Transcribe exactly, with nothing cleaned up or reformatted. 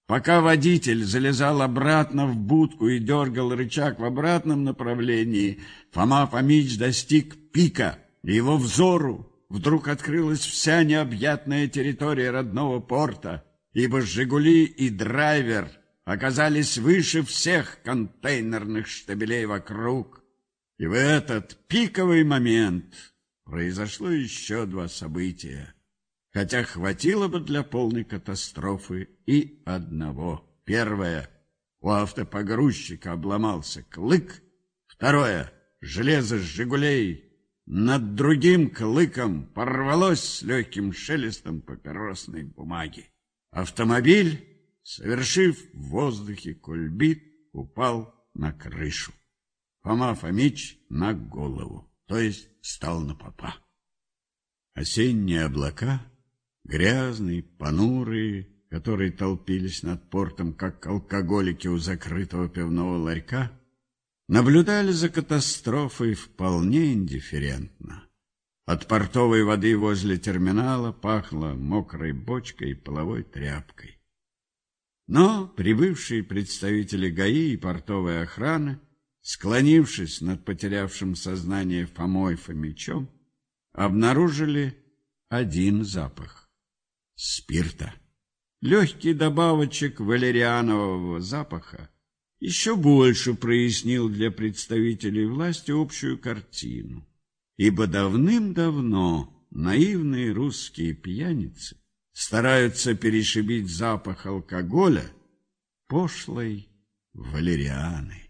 Пока водитель залезал обратно в будку и дергал рычаг в обратном направлении, Фома Фомич достиг пика, и его взору вдруг открылась вся необъятная территория родного порта, ибо «Жигули» и драйвер оказались выше всех контейнерных штабелей вокруг. И в этот пиковый момент произошло еще два события, хотя хватило бы для полной катастрофы и одного. Первое — у автопогрузчика обломался клык. Второе — железо «Жигулей» над другим клыком порвалось с легким шелестом папиросной бумаги. Автомобиль, совершив в воздухе кульбит, упал на крышу. Фома Фомич на голову, то есть стал на попа. Осенние облака, грязные, понурые, которые толпились над портом, как алкоголики у закрытого пивного ларька, наблюдали за катастрофой вполне индифферентно. От портовой воды возле терминала пахло мокрой бочкой и половой тряпкой. Но прибывшие представители ГАИ и портовой охраны, склонившись над потерявшим сознание Фомой Фомичом, обнаружили один запах — спирта. Легкий добавочек валерианового запаха еще больше прояснил для представителей власти общую картину, ибо давным-давно наивные русские пьяницы стараются перешибить запах алкоголя пошлой валерианы.